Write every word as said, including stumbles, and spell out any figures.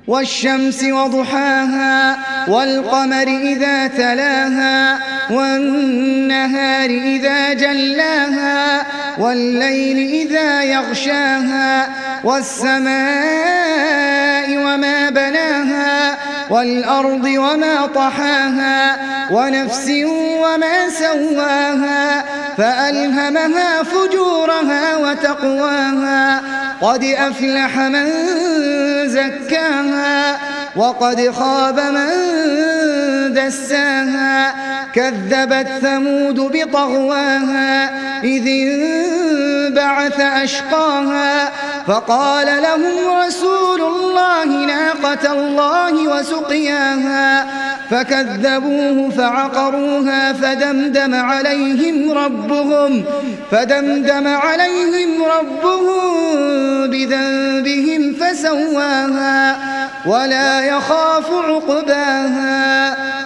والشمس وضحاها والقمر إذا تلاها والنهار إذا جلاها والليل إذا يغشاها والسماء وما بناها والأرض وما طحاها ونفس وما سواها فألهمها فجورها وتقواها قد أفلح من زكاها وقد خاب من دساها كذبت ثمود بطغواها إذ انبعث أشقاها فقال لهم رسول الله ناقة الله وسقياها فكذبوه فعقروها فدمدم عليهم ربهم فدمدم عليهم ربهم بذنبهم فسواها ولا يخاف عقباها